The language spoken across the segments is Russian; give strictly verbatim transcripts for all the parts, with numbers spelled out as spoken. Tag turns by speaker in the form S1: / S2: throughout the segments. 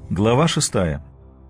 S1: Глава шестая.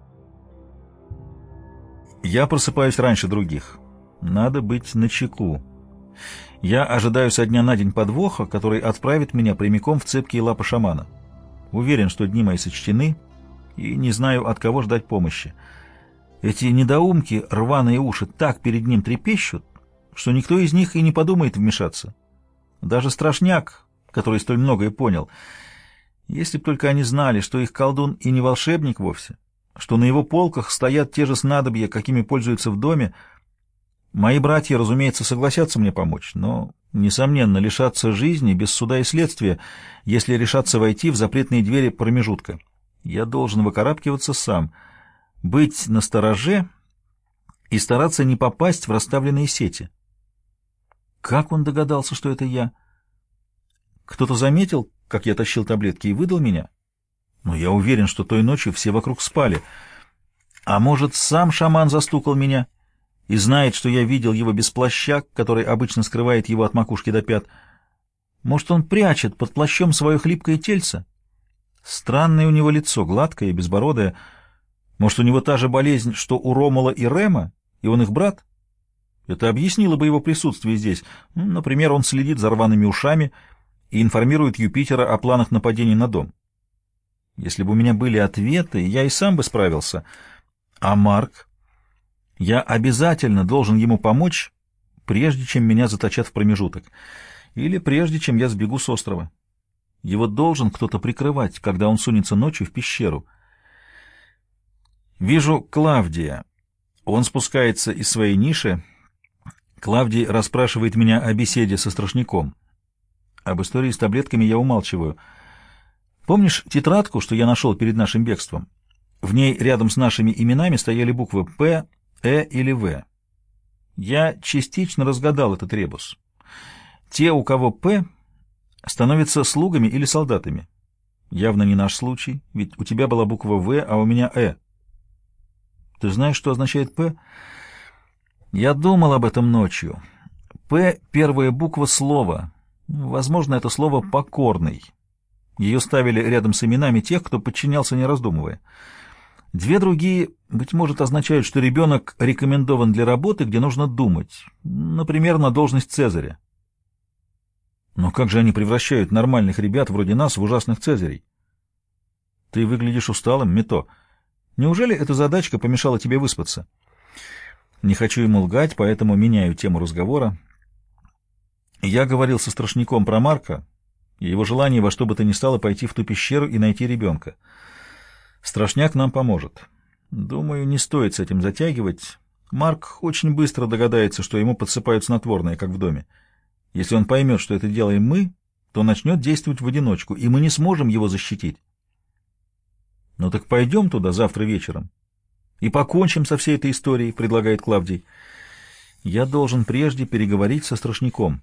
S1: Я просыпаюсь раньше других. Надо быть начеку. Я ожидаю со дня на день подвоха, который отправит меня прямиком в цепкие лапы шамана. Уверен, что дни мои сочтены, и не знаю, от кого ждать помощи. Эти недоумки, рваные уши, так перед ним трепещут, что никто из них и не подумает вмешаться. Даже страшняк, который столь многое понял. Если б только они знали, что их колдун и не волшебник вовсе, что на его полках стоят те же снадобья, какими пользуются в доме. Мои братья, разумеется, согласятся мне помочь, но, несомненно, лишатся жизни без суда и следствия, если решатся войти в запретные двери промежутка. Я должен выкарабкиваться сам, быть настороже и стараться не попасть в расставленные сети. Как он догадался, что это я? Кто-то заметил, как я тащил таблетки, и выдал меня? Но я уверен, что той ночью все вокруг спали. А может, сам шаман застукал меня и знает, что я видел его без плаща, который обычно скрывает его от макушки до пят? Может, он прячет под плащом свое хлипкое тельце? Странное у него лицо, гладкое и безбородое. Может, у него та же болезнь, что у Ромула и Рема, и он их брат? Это объяснило бы его присутствие здесь. Ну, например, он следит за рваными ушами и информирует Юпитера о планах нападения на дом. Если бы у меня были ответы, я и сам бы справился. А Марк? Я обязательно должен ему помочь, прежде чем меня заточат в промежуток. Или прежде чем я сбегу с острова. Его должен кто-то прикрывать, когда он сунется ночью в пещеру. Вижу Клавдия. Он спускается из своей ниши. Клавдий расспрашивает меня о беседе со страшняком. Об истории с таблетками я умалчиваю. Помнишь тетрадку, что я нашел перед нашим бегством? В ней рядом с нашими именами стояли буквы «П», «Э» или «В». Я частично разгадал этот ребус. Те, у кого «П», становятся слугами или солдатами. Явно не наш случай, ведь у тебя была буква «В», а у меня «Э». Ты знаешь, что означает «П»? Я думал об этом ночью. «П» — первая буква слова. Возможно, это слово «покорный». Ее ставили рядом с именами тех, кто подчинялся, не раздумывая. Две другие, быть может, означают, что ребенок рекомендован для работы, где нужно думать, например, на должность Цезаря. Но как же они превращают нормальных ребят вроде нас в ужасных Цезарей? Ты выглядишь усталым, Мито. Неужели эта задачка помешала тебе выспаться? Не хочу ему лгать, поэтому меняю тему разговора. Я говорил со страшняком про Марка и его желание во что бы то ни стало пойти в ту пещеру и найти ребенка. Страшняк нам поможет. Думаю, не стоит с этим затягивать. Марк очень быстро догадается, что ему подсыпают снотворное, как в доме. Если он поймет, что это делаем мы, то начнет действовать в одиночку, и мы не сможем его защитить. Ну так пойдем туда завтра вечером и покончим со всей этой историей, предлагает Клавдий. Я должен прежде переговорить со страшняком.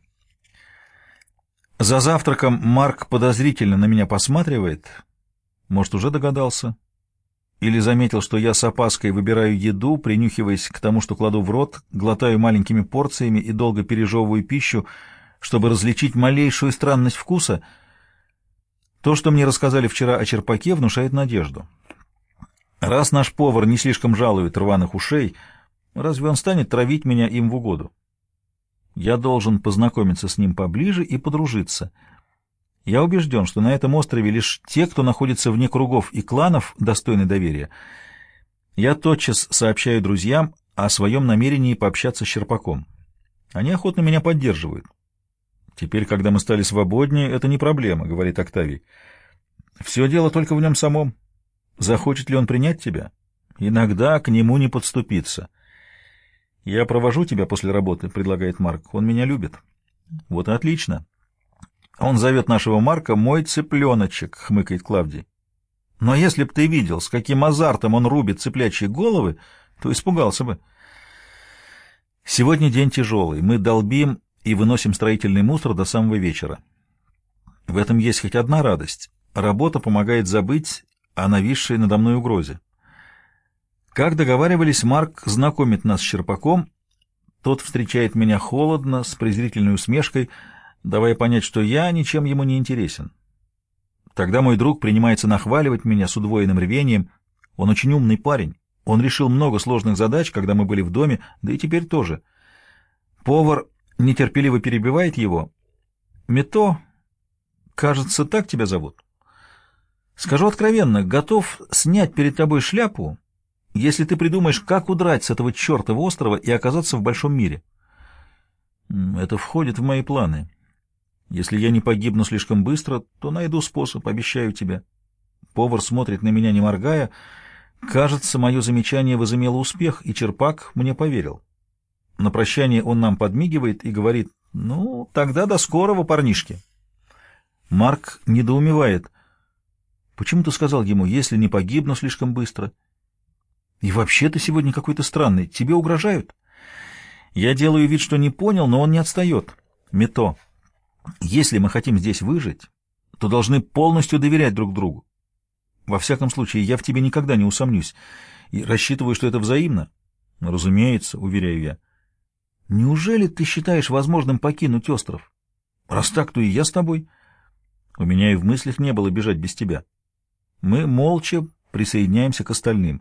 S1: За завтраком Марк подозрительно на меня посматривает. Может, уже догадался? Или заметил, что я с опаской выбираю еду, принюхиваясь к тому, что кладу в рот, глотаю маленькими порциями и долго пережевываю пищу, чтобы различить малейшую странность вкуса. То, что мне рассказали вчера о черпаке, внушает надежду. Раз наш повар не слишком жалует рваных ушей, разве он станет травить меня им в угоду? Я должен познакомиться с ним поближе и подружиться. Я убежден, что на этом острове лишь те, кто находится вне кругов и кланов, достойны доверия. Я тотчас сообщаю друзьям о своем намерении пообщаться с Черпаком. Они охотно меня поддерживают. Теперь, когда мы стали свободнее, это не проблема, — говорит Октавий. Все дело только в нем самом. Захочет ли он принять тебя? Иногда к нему не подступиться. «Я провожу тебя после работы», — предлагает Марк. «Он меня любит». «Вот и отлично». «Он зовет нашего Марка мой цыпленочек», — хмыкает Клавдий. «Но если б ты видел, с каким азартом он рубит цыплячьи головы, то испугался бы». Сегодня день тяжелый. Мы долбим и выносим строительный мусор до самого вечера. В этом есть хоть одна радость. Работа помогает забыть о нависшей надо мной угрозе. Как договаривались, Марк знакомит нас с Черпаком. Тот встречает меня холодно, с презрительной усмешкой, давая понять, что я ничем ему не интересен. Тогда мой друг принимается нахваливать меня с удвоенным рвением. Он очень умный парень. Он решил много сложных задач, когда мы были в доме, да и теперь тоже. Повар нетерпеливо перебивает его. «Мито, кажется, так тебя зовут? Скажу откровенно, готов снять перед тобой шляпу, если ты придумаешь, как удрать с этого чертова острова и оказаться в большом мире». «Это входит в мои планы. Если я не погибну слишком быстро, то найду способ, обещаю тебе». Повар смотрит на меня, не моргая. Кажется, мое замечание возымело успех, и Черпак мне поверил. На прощание он нам подмигивает и говорит: «Ну, тогда до скорого, парнишки». Марк недоумевает. «Почему ты сказал ему, если не погибну слишком быстро? И вообще ты сегодня какой-то странный. Тебе угрожают?» Я делаю вид, что не понял, но он не отстает. «Мито, если мы хотим здесь выжить, то должны полностью доверять друг другу. Во всяком случае, я в тебе никогда не усомнюсь и рассчитываю, что это взаимно». «Разумеется», — уверяю я. «Неужели ты считаешь возможным покинуть остров? Раз так, то и я с тобой. У меня и в мыслях не было бежать без тебя». Мы молча присоединяемся к остальным.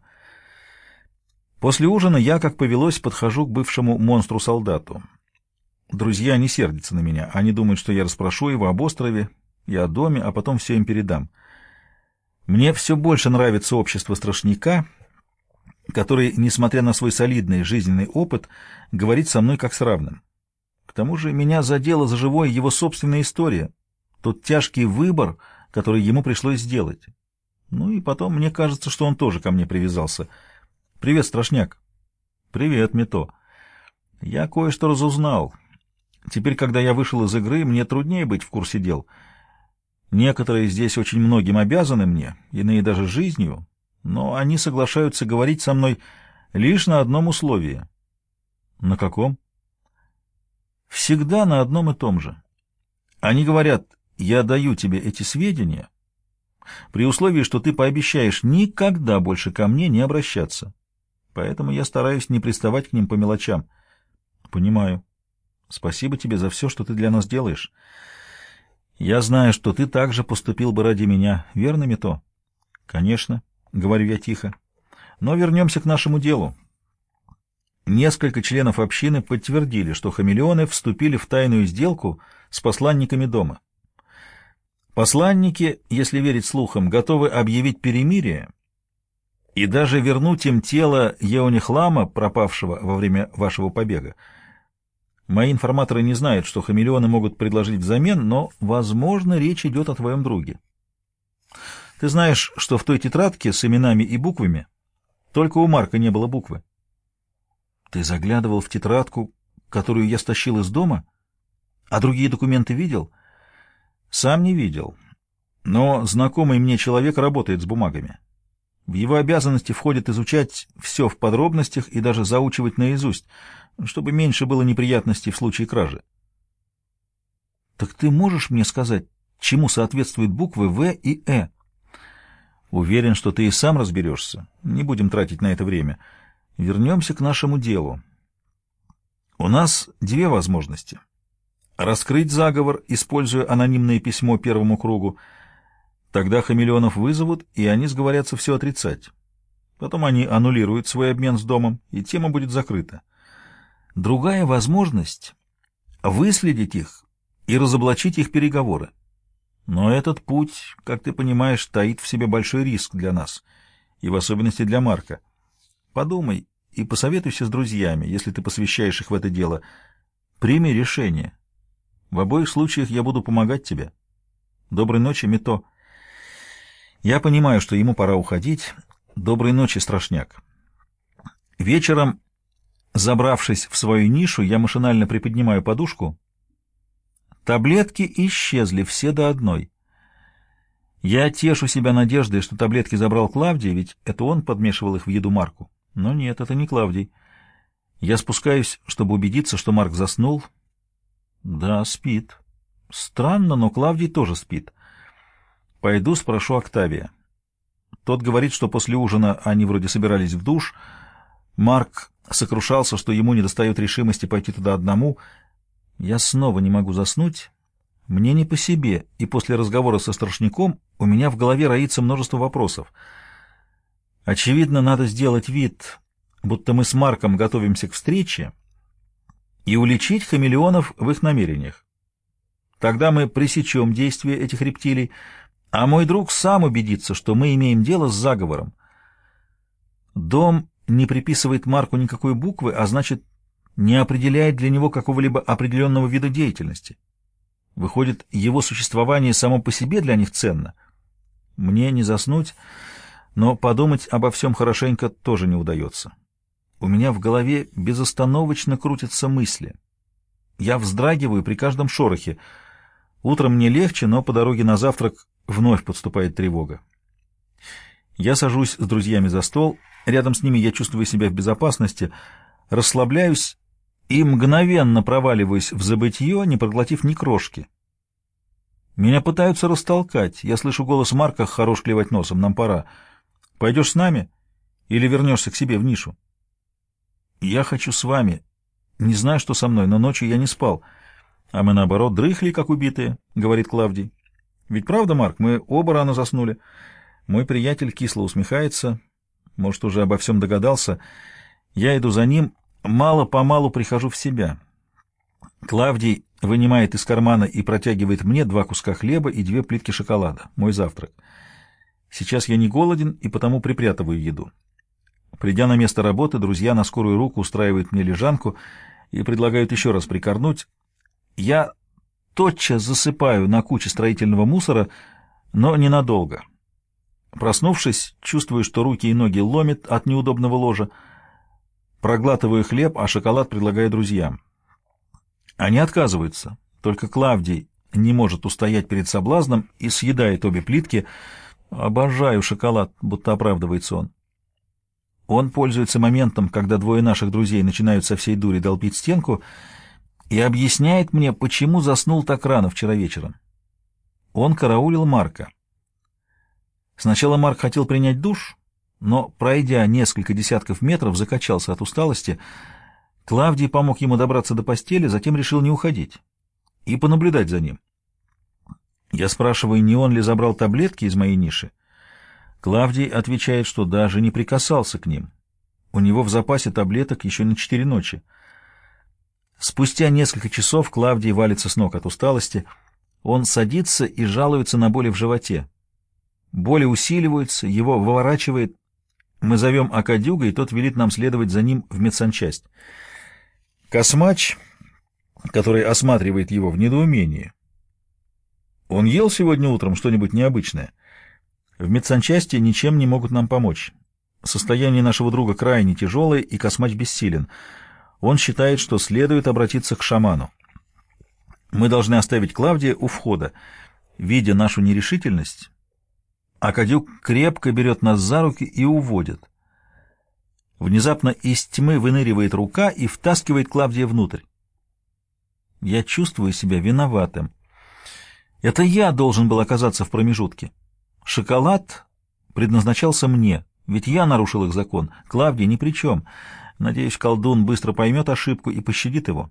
S1: После ужина я, как повелось, подхожу к бывшему монстру-солдату. Друзья не сердятся на меня. Они думают, что я расспрошу его об острове и о доме, а потом все им передам. Мне все больше нравится общество страшняка, который, несмотря на свой солидный жизненный опыт, говорит со мной как с равным. К тому же меня задела за живое его собственная история, тот тяжкий выбор, который ему пришлось сделать. Ну и потом мне кажется, что он тоже ко мне привязался. «Привет, страшняк». «Привет, Мито. Я кое-что разузнал. Теперь, когда я вышел из игры, мне труднее быть в курсе дел. Некоторые здесь очень многим обязаны мне, иные даже жизнью, но они соглашаются говорить со мной лишь на одном условии». «На каком?» «Всегда на одном и том же. Они говорят: я даю тебе эти сведения при условии, что ты пообещаешь никогда больше ко мне не обращаться. Поэтому я стараюсь не приставать к ним по мелочам». «Понимаю. Спасибо тебе за все, что ты для нас делаешь. Я знаю, что ты также поступил бы ради меня. Верно, Мито?» «Конечно», — говорю я тихо. «Но вернемся к нашему делу». Несколько членов общины подтвердили, что хамелеоны вступили в тайную сделку с посланниками дома. Посланники, если верить слухам, готовы объявить перемирие и даже вернуть им тело Еонихлама, пропавшего во время вашего побега. Мои информаторы не знают, что хамелеоны могут предложить взамен, но, возможно, речь идет о твоем друге. Ты знаешь, что в той тетрадке с именами и буквами только у Марка не было буквы. Ты заглядывал в тетрадку, которую я стащил из дома? А другие документы видел? Сам не видел. Но знакомый мне человек работает с бумагами. В его обязанности входит изучать все в подробностях и даже заучивать наизусть, чтобы меньше было неприятностей в случае кражи. Так ты можешь мне сказать, чему соответствуют буквы В и Э? Уверен, что ты и сам разберешься. Не будем тратить на это время. Вернемся к нашему делу. У нас две возможности. Раскрыть заговор, используя анонимное письмо первому кругу. Тогда хамелеонов вызовут, и они сговорятся все отрицать. Потом они аннулируют свой обмен с домом, и тема будет закрыта. Другая возможность — выследить их и разоблачить их переговоры. Но этот путь, как ты понимаешь, таит в себе большой риск для нас, и в особенности для Марка. Подумай и посоветуйся с друзьями, если ты посвящаешь их в это дело. Прими решение. В обоих случаях я буду помогать тебе. Доброй ночи, Мито. Я понимаю, что ему пора уходить. Доброй ночи, страшняк. Вечером, забравшись в свою нишу, я машинально приподнимаю подушку. Таблетки исчезли все до одной. Я тешу себя надеждой, что таблетки забрал Клавдий, ведь это он подмешивал их в еду Марку. Но нет, это не Клавдий. Я спускаюсь, чтобы убедиться, что Марк заснул. Да, спит. Странно, но Клавдий тоже спит. Пойду спрошу Октавия. Тот говорит, что после ужина они вроде собирались в душ. Марк сокрушался, что ему недостает решимости пойти туда одному. Я снова не могу заснуть, Мне не по себе, и после разговора со Страшняком у меня в голове роится множество вопросов. Очевидно, надо сделать вид, будто мы с Марком готовимся к встрече, и уличить хамелеонов в их намерениях. Тогда мы пресечем действие этих рептилий, а мой друг сам убедится, что мы имеем дело с заговором. Дом не приписывает Марку никакой буквы, а значит, не определяет для него какого-либо определенного вида деятельности. Выходит, его существование само по себе для них ценно. Мне не заснуть, но подумать обо всем хорошенько тоже не удается. У меня в голове безостановочно крутятся мысли. Я вздрагиваю при каждом шорохе. Утром мне легче, но по дороге на завтрак вновь подступает тревога. Я сажусь с друзьями за стол, рядом с ними я чувствую себя в безопасности, расслабляюсь и мгновенно проваливаюсь в забытье, не проглотив ни крошки. Меня пытаются растолкать. Я слышу голос Марка: «Хорош клевать носом, нам пора. Пойдешь с нами или вернешься к себе в нишу?» «Я хочу с вами. Не знаю, что со мной, но ночью я не спал. А мы, наоборот, дрыхли, как убитые», — говорит Клавдий. «Ведь правда, Марк, мы оба рано заснули». Мой приятель кисло усмехается. Может, уже обо всем догадался. Я иду за ним, мало-помалу прихожу в себя. Клавдий вынимает из кармана и протягивает мне два куска хлеба и две плитки шоколада. Мой завтрак. Сейчас я не голоден и потому припрятываю еду. Придя на место работы, друзья на скорую руку устраивают мне лежанку и предлагают еще раз прикорнуть. Я тотчас засыпаю на куче строительного мусора, но ненадолго. Проснувшись, чувствую, что руки и ноги ломит от неудобного ложа. Проглатываю хлеб, а шоколад предлагаю друзьям. Они отказываются. Только Клавдий не может устоять перед соблазном и съедает обе плитки. «Обожаю шоколад», будто оправдывается он. Он пользуется моментом, когда двое наших друзей начинают со всей дури долбить стенку, и объясняет мне, почему заснул так рано вчера вечером. Он караулил Марка. Сначала Марк хотел принять душ, но, пройдя несколько десятков метров, закачался от усталости. Клавдий помог ему добраться до постели, затем решил не уходить и понаблюдать за ним. Я спрашиваю, не он ли забрал таблетки из моей ниши. Клавдий отвечает, что даже не прикасался к ним. У него в запасе таблеток еще на четыре ночи. Спустя несколько часов Клавдий валится с ног от усталости. Он садится и жалуется на боли в животе. Боли усиливаются, его выворачивает. Мы зовем Акадюга, и тот велит нам следовать за ним в медсанчасть. Космач, который осматривает его, в недоумении. Он ел сегодня утром что-нибудь необычное? В медсанчасти ничем не могут нам помочь. Состояние нашего друга крайне тяжелое, и Космач бессилен. Он считает, что следует обратиться к шаману. Мы должны оставить Клавдия у входа. Видя нашу нерешительность, Акадюк крепко берет нас за руки и уводит. Внезапно из тьмы выныривает рука и втаскивает Клавдия внутрь. Я чувствую себя виноватым. Это я должен был оказаться в промежутке. Шоколад предназначался мне, ведь я нарушил их закон. Клавдий ни при чем. Надеюсь, колдун быстро поймет ошибку и пощадит его.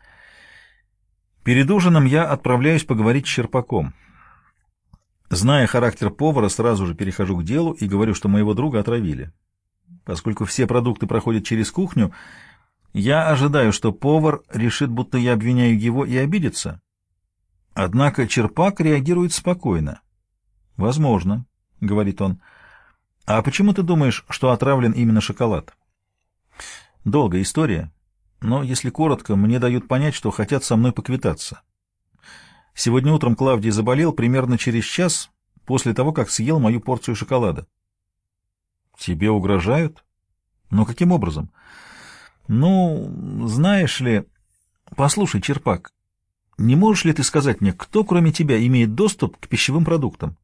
S1: Перед ужином я отправляюсь поговорить с Черпаком. Зная характер повара, сразу же перехожу к делу и говорю, что моего друга отравили. Поскольку все продукты проходят через кухню, я ожидаю, что повар решит, будто я обвиняю его, и обидится. Однако Черпак реагирует спокойно. «Возможно», — говорит он. «А почему ты думаешь, что отравлен именно шоколад?» «Долгая история, но, если коротко, мне дают понять, что хотят со мной поквитаться. Сегодня утром Клавдий заболел примерно через час после того, как съел мою порцию шоколада». «Тебе угрожают? Но каким образом?» «Ну, знаешь ли... Послушай, Черпак, не можешь ли ты сказать мне, кто, кроме тебя, имеет доступ к пищевым продуктам?»